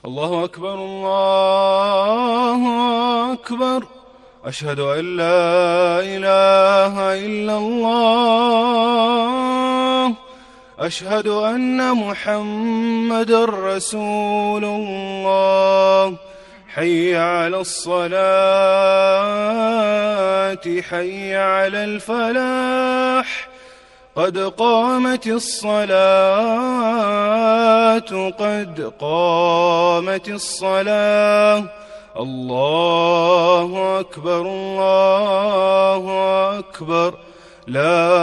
الله أكبر الله أكبر. أشهد أن لا إله إلا الله. أشهد أن محمدًا رسول الله. حي على الصلاة حي على الفلاح. قد قامت الصلاة قد قامت الصلاة. الله أكبر الله أكبر. لا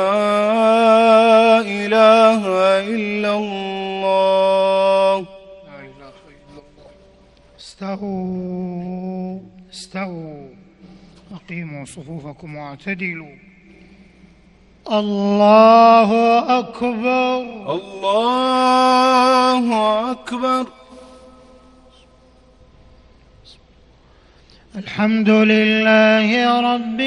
إله إلا الله. لا إله إلا الله. استووا استووا، أقيموا صفوفكم واعتدلوا. الله أكبر الله أكبر. الحمد لله رب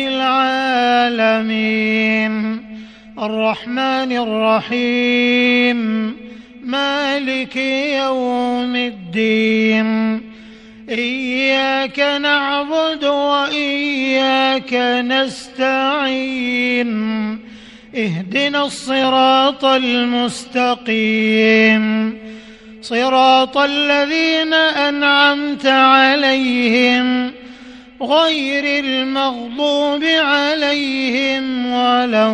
العالمين، الرحمن الرحيم، مالك يوم الدين. إياك نعبد وإياك نستعين. اهدنا الصراط المستقيم، صراط الذين أنعمت عليهم غير المغضوب عليهم ولا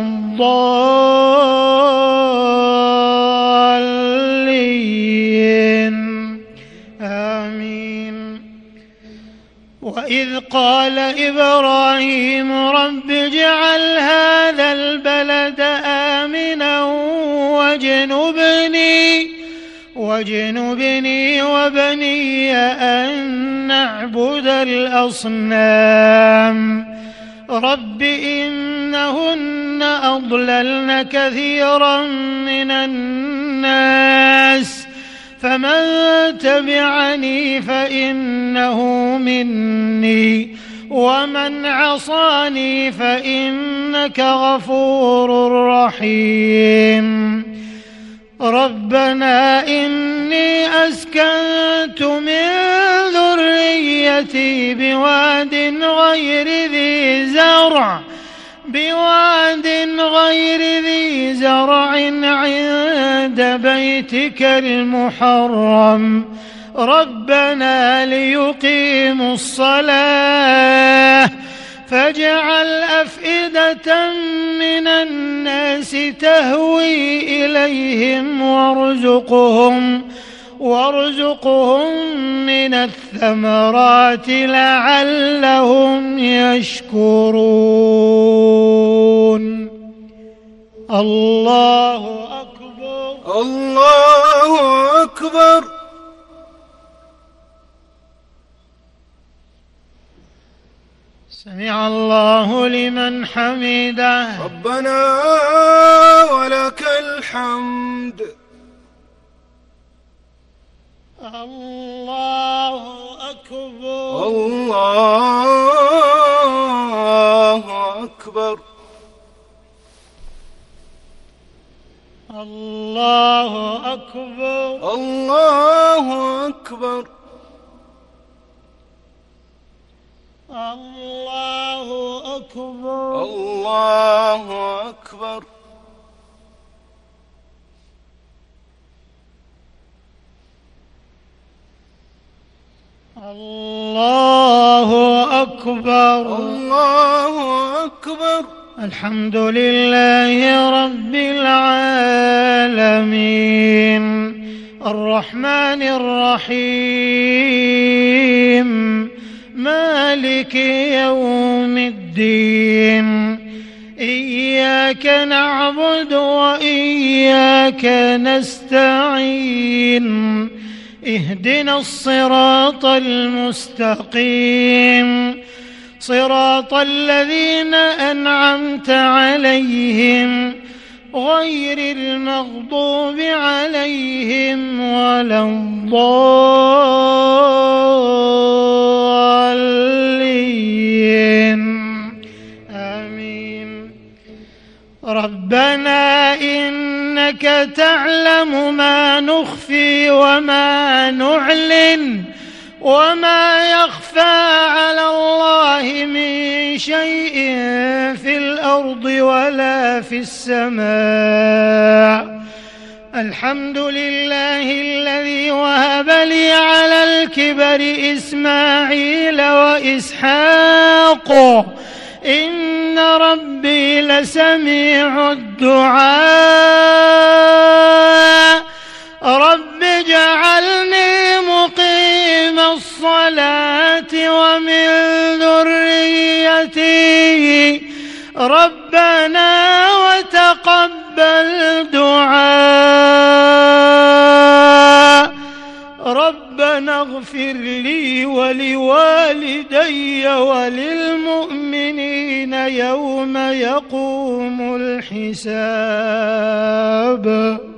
الضالين. آمين. وإذ قال إبراهيم رب اجعل هذا البلد آمنا واجنبني وبني أن نعبد الأصنام. رب إنهن أضللن كثيرا من الناس، فمن تبعني فإنه مني، ومن عصاني فإنك غفور رحيم. ربنا إني أسكنت من ذريتي بواد غير ذي زرع عند بيتك المحرم، ربنا ليقيموا الصلاة فاجعل أفئدة من الناس تهوي إليهم وارزقهم من الثمرات لعلهم يشكرون. الله أكبر الله أكبر. سمع الله لمن حمده. ربنا ولك الحمد. الله أكبر الله أكبر. الله أكبر الله أكبر. الله أكبر الله أكبر. الله أكبر الله أكبر. الحمد لله رب العالمين، الرحمن الرحيم، مالك يوم الدين. إياك نعبد وإياك نستعين. اهدنا الصراط المستقيم، صراط الذين أنعمت عليهم غير المغضوب عليهم ولا الضالين. آمين. ربنا إنك تعلم ما نخفي نخفي وما نعلن وما يخفى على الله من شيء في الأرض ولا في السماء. الحمد لله الذي وهب لي على الكبر إسماعيل وإسحاق إن ربي لسميع الدعاء. رب اجعلني مقيم الصلاة ومن ذريتي ربنا وتقبل دعاء. ربنا اغفر لي ولوالدي وللمؤمنين يوم يقوم الحساب.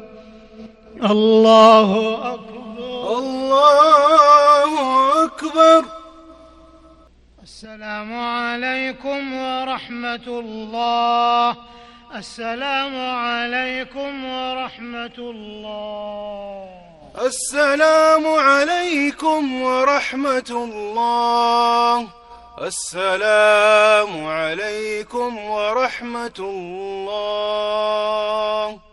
الله أكبر الله أكبر. السلام عليكم ورحمة الله. السلام عليكم ورحمة الله. السلام عليكم ورحمة الله. السلام عليكم ورحمة الله.